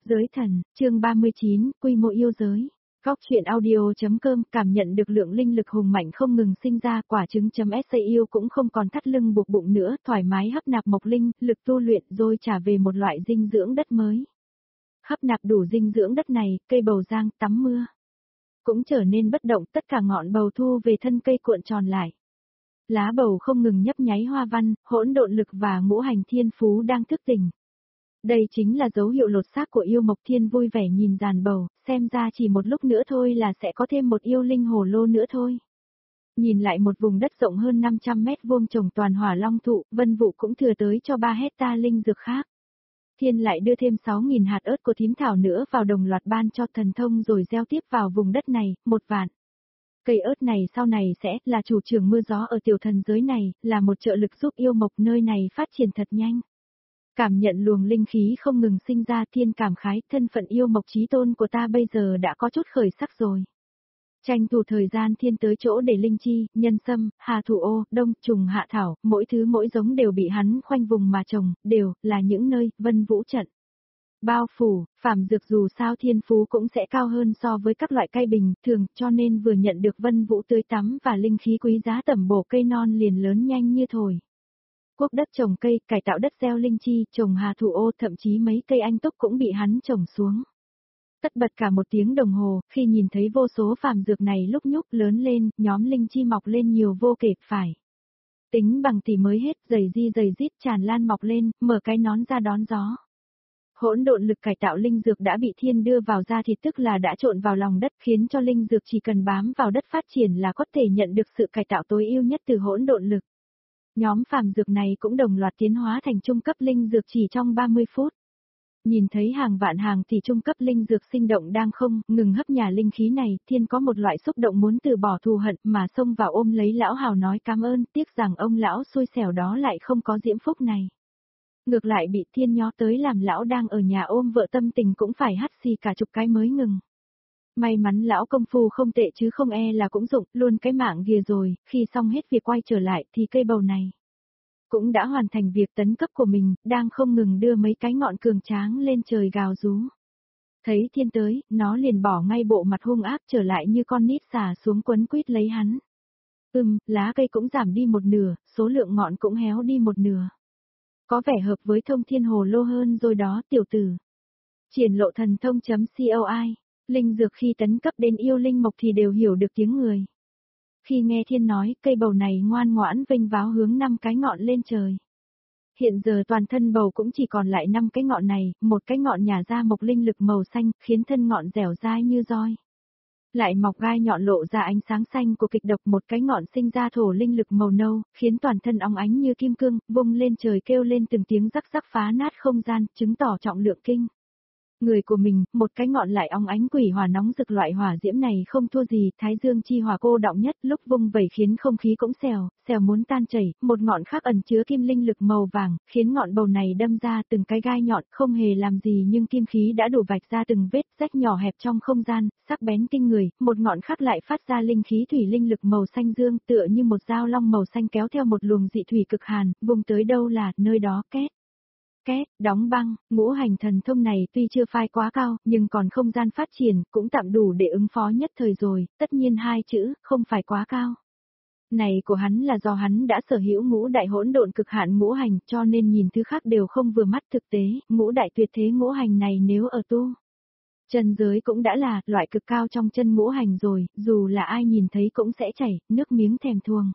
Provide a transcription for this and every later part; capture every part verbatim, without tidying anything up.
Giới thần, chương ba mươi chín, quy mô yêu giới. Góc truyện audio.com cảm nhận được lượng linh lực hùng mạnh không ngừng sinh ra, quả trứng.sa yêu cũng không còn thắt lưng buộc bụng nữa, thoải mái hấp nạp mộc linh, lực tu luyện rồi trả về một loại dinh dưỡng đất mới. Hấp nạp đủ dinh dưỡng đất này, cây bầu giang tắm mưa cũng trở nên bất động, tất cả ngọn bầu thu về thân cây cuộn tròn lại. Lá bầu không ngừng nhấp nháy hoa văn, hỗn độn lực và ngũ hành thiên phú đang thức tỉnh. Đây chính là dấu hiệu lột xác của yêu Mộc Thiên vui vẻ nhìn giàn bầu, xem ra chỉ một lúc nữa thôi là sẽ có thêm một yêu linh hồ lô nữa thôi. Nhìn lại một vùng đất rộng hơn năm trăm mét vuông trồng toàn hỏa long thụ, Vân Vũ cũng thừa tới cho ba hecta linh dược khác. Thiên lại đưa thêm sáu nghìn hạt ớt của thím thảo nữa vào đồng loạt ban cho thần thông rồi gieo tiếp vào vùng đất này, một vạn. Cây ớt này sau này sẽ là chủ trường mưa gió ở tiểu thần giới này, là một trợ lực giúp yêu mộc nơi này phát triển thật nhanh. Cảm nhận luồng linh khí không ngừng sinh ra, Thiên cảm khái, thân phận yêu mộc chí tôn của ta bây giờ đã có chút khởi sắc rồi. Tranh thủ thời gian Thiên tới chỗ để linh chi, nhân sâm, hà thủ ô, đông, trùng hạ thảo, mỗi thứ mỗi giống đều bị hắn khoanh vùng mà trồng, đều là những nơi Vân Vũ trận bao phủ. Phàm dược dù sao thiên phú cũng sẽ cao hơn so với các loại cây bình thường, cho nên vừa nhận được Vân Vũ tưới tắm và linh khí quý giá tẩm bổ, cây non liền lớn nhanh như thổi. Quốc đất trồng cây, cải tạo đất gieo linh chi, trồng hà thủ ô, thậm chí mấy cây anh túc cũng bị hắn trồng xuống. Tất bật cả một tiếng đồng hồ, khi nhìn thấy vô số phàm dược này lúc nhúc lớn lên, nhóm linh chi mọc lên nhiều vô kể, phải. Tính bằng tỷ mới hết, dày di dày dít tràn lan mọc lên, mở cái nón ra đón gió. Hỗn độn lực cải tạo linh dược đã bị Thiên đưa vào ra thì tức là đã trộn vào lòng đất, khiến cho linh dược chỉ cần bám vào đất phát triển là có thể nhận được sự cải tạo tối ưu nhất từ hỗn độn lực. Nhóm phàm dược này cũng đồng loạt tiến hóa thành trung cấp linh dược chỉ trong ba mươi phút. Nhìn thấy hàng vạn hàng tỷ trung cấp linh dược sinh động đang không ngừng hấp nhà linh khí này, Thiên có một loại xúc động muốn từ bỏ thù hận mà xông vào ôm lấy lão hào nói cảm ơn, tiếc rằng ông lão xui xẻo đó lại không có diễm phúc này. Ngược lại bị Thiên nhó tới làm lão đang ở nhà ôm vợ tâm tình cũng phải hắt xì cả chục cái mới ngừng. May mắn lão công phu không tệ chứ không e là cũng dụng luôn cái mạng ghìa rồi, khi xong hết việc quay trở lại thì cây bầu này cũng đã hoàn thành việc tấn cấp của mình, đang không ngừng đưa mấy cái ngọn cường tráng lên trời gào rú. Thấy Thiên tới, nó liền bỏ ngay bộ mặt hung ác trở lại như con nít xả xuống quấn quýt lấy hắn. Ừm, lá cây cũng giảm đi một nửa, số lượng ngọn cũng héo đi một nửa. Có vẻ hợp với thông thiên hồ lô hơn rồi đó tiểu tử. Triển lộ thần thông.coi, linh dược khi tấn cấp đến yêu linh mộc thì đều hiểu được tiếng người. Khi nghe Thiên nói, cây bầu này ngoan ngoãn vênh váo hướng năm cái ngọn lên trời. Hiện giờ toàn thân bầu cũng chỉ còn lại năm cái ngọn này, một cái ngọn nhả ra mộc linh lực màu xanh, khiến thân ngọn dẻo dai như roi. Lại mọc gai nhọn lộ ra ánh sáng xanh của kịch độc, một cái ngọn sinh ra thổ linh lực màu nâu, khiến toàn thân óng ánh như kim cương, vung lên trời kêu lên từng tiếng rắc rắc phá nát không gian, chứng tỏ trọng lượng kinh người của mình. Một cái ngọn lại óng ánh quỷ hỏa nóng rực, loại hỏa diễm này không thua gì thái dương chi hỏa cô đọng nhất, lúc vung vẩy khiến không khí cũng xèo, xèo muốn tan chảy. Một ngọn khác ẩn chứa kim linh lực màu vàng, khiến ngọn bầu này đâm ra từng cái gai nhọn, không hề làm gì nhưng kim khí đã đủ vạch ra từng vết rách nhỏ hẹp trong không gian, sắc bén kinh người. Một ngọn khác lại phát ra linh khí thủy linh lực màu xanh dương, tựa như một dao long màu xanh kéo theo một luồng dị thủy cực hàn, vùng tới đâu là nơi đó két. Két, đóng băng. Ngũ hành thần thông này tuy chưa phai quá cao, nhưng còn không gian phát triển, cũng tạm đủ để ứng phó nhất thời rồi, tất nhiên hai chữ, không phải quá cao. Này của hắn là do hắn đã sở hữu ngũ đại hỗn độn cực hạn ngũ hành, cho nên nhìn thứ khác đều không vừa mắt. Thực tế, ngũ đại tuyệt thế ngũ hành này nếu ở tu chân giới cũng đã là loại cực cao trong chân ngũ hành rồi, dù là ai nhìn thấy cũng sẽ chảy nước miếng thèm thuồng.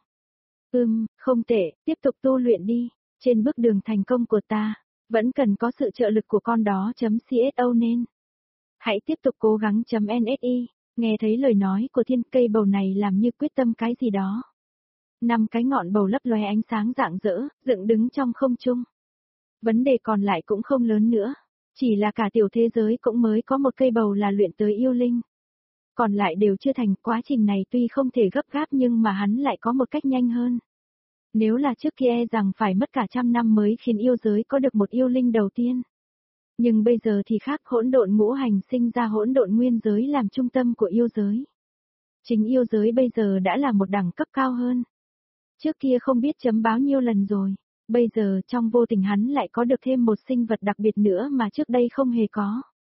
Ừm, không tệ, tiếp tục tu luyện đi, trên bước đường thành công của ta. Vẫn cần có sự trợ lực của con đó.co nên hãy tiếp tục cố gắng.nsi. Nghe thấy lời nói của Thiên, cây bầu này làm như quyết tâm cái gì đó. Năm cái ngọn bầu lấp lóe ánh sáng rạng rỡ, dựng đứng trong không trung. Vấn đề còn lại cũng không lớn nữa, chỉ là cả tiểu thế giới cũng mới có một cây bầu là luyện tới yêu linh. Còn lại đều chưa thành, quá trình này tuy không thể gấp gáp nhưng mà hắn lại có một cách nhanh hơn. Nếu là trước kia e rằng phải mất cả trăm năm mới khiến yêu giới có được một yêu linh đầu tiên. Nhưng bây giờ thì khác, hỗn độn ngũ hành sinh ra hỗn độn nguyên giới làm trung tâm của yêu giới. Chính yêu giới bây giờ đã là một đẳng cấp cao hơn. Trước kia không biết chấm báo nhiêu lần rồi, bây giờ trong vô tình hắn lại có được thêm một sinh vật đặc biệt nữa mà trước đây không hề có.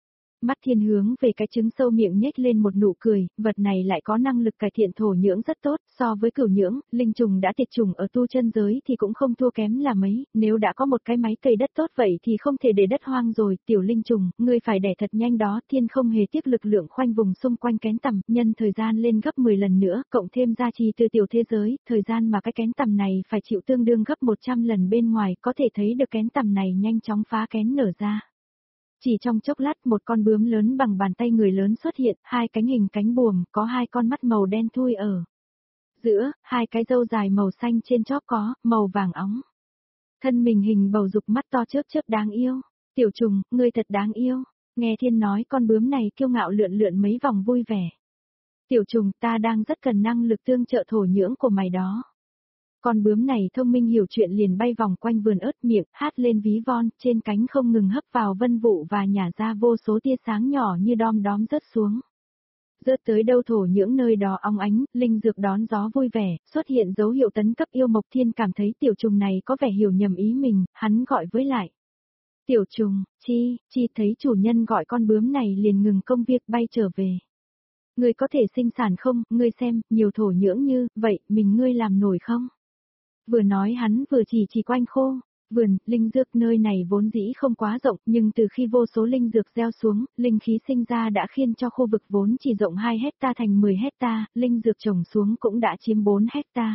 Mắt Thiên hướng về cái trứng sâu miệng nhếch lên một nụ cười, vật này lại có năng lực cải thiện thổ nhưỡng rất tốt, so với cửu nhưỡng, linh trùng đã tiệt chủng ở tu chân giới thì cũng không thua kém là mấy, nếu đã có một cái máy cày đất tốt vậy thì không thể để đất hoang rồi, tiểu linh trùng, ngươi phải đẻ thật nhanh đó. Thiên không hề tiếc lực lượng khoanh vùng xung quanh kén tằm, nhân thời gian lên gấp mười lần nữa, cộng thêm gia trì từ tiểu thế giới, thời gian mà cái kén tằm này phải chịu tương đương gấp một trăm lần bên ngoài, có thể thấy được kén tằm này nhanh chóng phá kén nở ra. Chỉ trong chốc lát một con bướm lớn bằng bàn tay người lớn xuất hiện, hai cánh hình cánh buồm, có hai con mắt màu đen thui ở giữa, hai cái râu dài màu xanh trên chóp có, màu vàng óng. Thân mình hình bầu dục mắt to chớp chớp đáng yêu. Tiểu trùng, ngươi thật đáng yêu. Nghe Thiên nói con bướm này kiêu ngạo lượn lượn mấy vòng vui vẻ. Tiểu trùng, ta đang rất cần năng lực tương trợ thổ nhưỡng của mày đó. Con bướm này thông minh hiểu chuyện liền bay vòng quanh vườn ớt miệng, hát lên ví von, trên cánh không ngừng hấp vào vân vụ và nhả ra vô số tia sáng nhỏ như đom đóm rớt xuống. Rớt tới đâu thổ nhưỡng nơi đó óng ánh, linh dược đón gió vui vẻ, xuất hiện dấu hiệu tấn cấp yêu Mộc Thiên cảm thấy tiểu trùng này có vẻ hiểu nhầm ý mình, hắn gọi với lại. Tiểu trùng, chi, chi thấy chủ nhân gọi con bướm này liền ngừng công việc bay trở về. Ngươi có thể sinh sản không, ngươi xem, nhiều thổ nhưỡng như, vậy, mình ngươi làm nổi không? Vừa nói hắn vừa chỉ chỉ quanh khô, vườn, linh dược nơi này vốn dĩ không quá rộng, nhưng từ khi vô số linh dược gieo xuống, linh khí sinh ra đã khiến cho khu vực vốn chỉ rộng hai hecta thành mười hecta, linh dược trồng xuống cũng đã chiếm bốn hecta.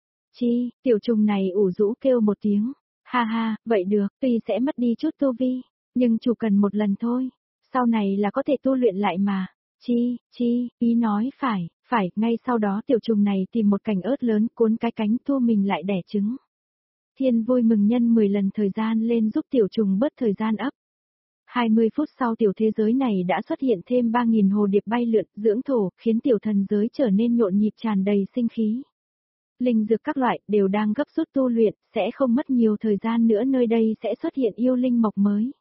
Chi, tiểu trùng này ủ rũ kêu một tiếng, ha ha, vậy được, tuy sẽ mất đi chút tu vi, nhưng chủ cần một lần thôi, sau này là có thể tu luyện lại mà. Chi, chi, ý nói phải, phải, ngay sau đó tiểu trùng này tìm một cành ớt lớn cuốn cái cánh thu mình lại đẻ trứng. Thiên vui mừng nhân mười lần thời gian lên giúp tiểu trùng bớt thời gian ấp. hai mươi phút sau tiểu thế giới này đã xuất hiện thêm ba nghìn hồ điệp bay lượn, dưỡng thổ, khiến tiểu thần giới trở nên nhộn nhịp tràn đầy sinh khí. Linh dược các loại đều đang gấp rút tu luyện, sẽ không mất nhiều thời gian nữa nơi đây sẽ xuất hiện yêu linh mộc mới.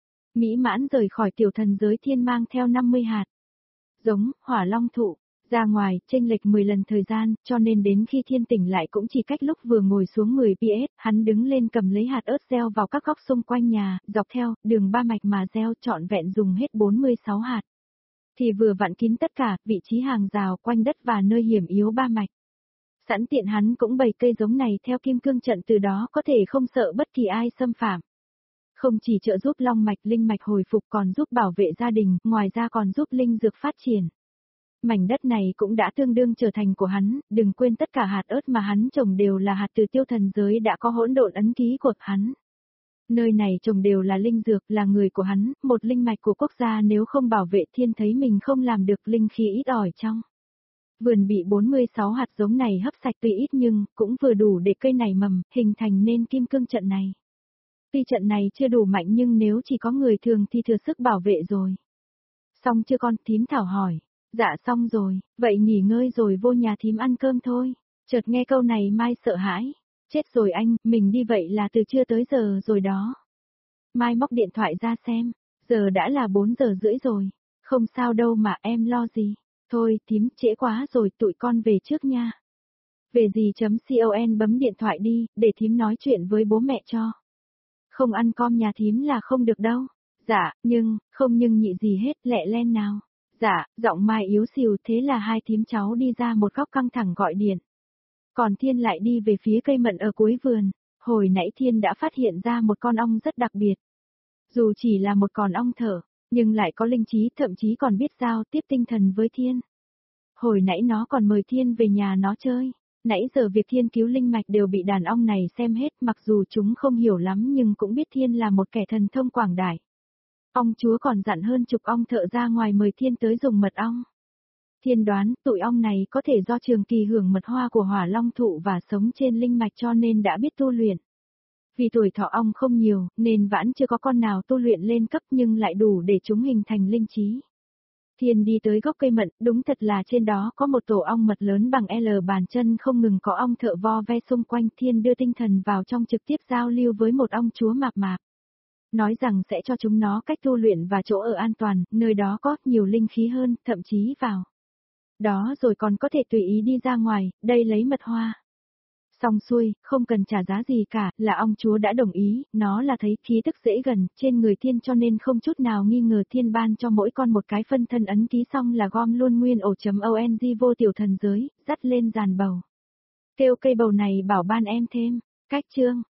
Mỹ mãn rời khỏi tiểu thần giới Thiên mang theo năm mươi hạt giống, hỏa long thụ, ra ngoài, chênh lệch mười lần thời gian, cho nên đến khi Thiên tỉnh lại cũng chỉ cách lúc vừa ngồi xuống mười pi ét, hắn đứng lên cầm lấy hạt ớt gieo vào các góc xung quanh nhà, dọc theo, đường ba mạch mà gieo trọn vẹn dùng hết bốn mươi sáu hạt. Thì vừa vặn kín tất cả, vị trí hàng rào quanh đất và nơi hiểm yếu ba mạch. Sẵn tiện hắn cũng bày cây giống này theo kim cương trận từ đó có thể không sợ bất kỳ ai xâm phạm. Không chỉ trợ giúp long mạch linh mạch hồi phục còn giúp bảo vệ gia đình, ngoài ra còn giúp linh dược phát triển. Mảnh đất này cũng đã tương đương trở thành của hắn, đừng quên tất cả hạt ớt mà hắn trồng đều là hạt từ tiêu thần giới đã có hỗn độn ấn ký của hắn. Nơi này trồng đều là linh dược, là người của hắn, một linh mạch của quốc gia nếu không bảo vệ Thiên thấy mình không làm được linh khí ít ỏi trong. Vườn bị bốn mươi sáu hạt giống này hấp sạch tuy ít nhưng cũng vừa đủ để cây này mầm, hình thành nên kim cương trận này. Tuy trận này chưa đủ mạnh nhưng nếu chỉ có người thường thì thừa sức bảo vệ rồi. Xong chưa con, thím Thảo hỏi. Dạ xong rồi, vậy nghỉ ngơi rồi vô nhà thím ăn cơm thôi. Chợt nghe câu này Mai sợ hãi. Chết rồi anh, mình đi vậy là từ trưa tới giờ rồi đó. Mai móc điện thoại ra xem, giờ đã là bốn giờ rưỡi rồi. Không sao đâu mà em lo gì. Thôi, thím, trễ quá rồi, tụi con về trước nha. Về gì.con bấm điện thoại đi, để thím nói chuyện với bố mẹ cho. Không ăn com nhà thím là không được đâu. Dạ, nhưng, không nhưng nhị gì hết, lẹ len nào. Dạ, giọng Mai yếu xìu thế là hai thím cháu đi ra một góc căng thẳng gọi điện. Còn Thiên lại đi về phía cây mận ở cuối vườn. Hồi nãy Thiên đã phát hiện ra một con ong rất đặc biệt. Dù chỉ là một con ong thở, nhưng lại có linh trí thậm chí còn biết giao tiếp tinh thần với Thiên. Hồi nãy nó còn mời Thiên về nhà nó chơi. Nãy giờ việc Thiên cứu linh mạch đều bị đàn ong này xem hết mặc dù chúng không hiểu lắm nhưng cũng biết Thiên là một kẻ thần thông quảng đại. Ong chúa còn dặn hơn chục ong thợ ra ngoài mời Thiên tới dùng mật ong. Thiên đoán tụi ong này có thể do trường kỳ hưởng mật hoa của hỏa long thụ và sống trên linh mạch cho nên đã biết tu luyện. Vì tuổi thọ ong không nhiều nên vẫn chưa có con nào tu luyện lên cấp nhưng lại đủ để chúng hình thành linh trí. Thiên đi tới gốc cây mận, đúng thật là trên đó có một tổ ong mật lớn bằng L bàn chân không ngừng có ong thợ vo ve xung quanh. Thiên đưa tinh thần vào trong trực tiếp giao lưu với một ong chúa mạp mạp. Nói rằng sẽ cho chúng nó cách tu luyện và chỗ ở an toàn, nơi đó có nhiều linh khí hơn, thậm chí vào đó rồi còn có thể tùy ý đi ra ngoài, đây lấy mật hoa. Xong xuôi, không cần trả giá gì cả, là ông chúa đã đồng ý, nó là thấy khí tức dễ gần, trên người thiên cho nên không chút nào nghi ngờ thiên ban cho mỗi con một cái phân thân ấn ký xong là gom luôn nguyên ổ.ong vô tiểu thần giới, dắt lên giàn bầu. Kêu cây bầu này bảo ban em thêm, cách chương.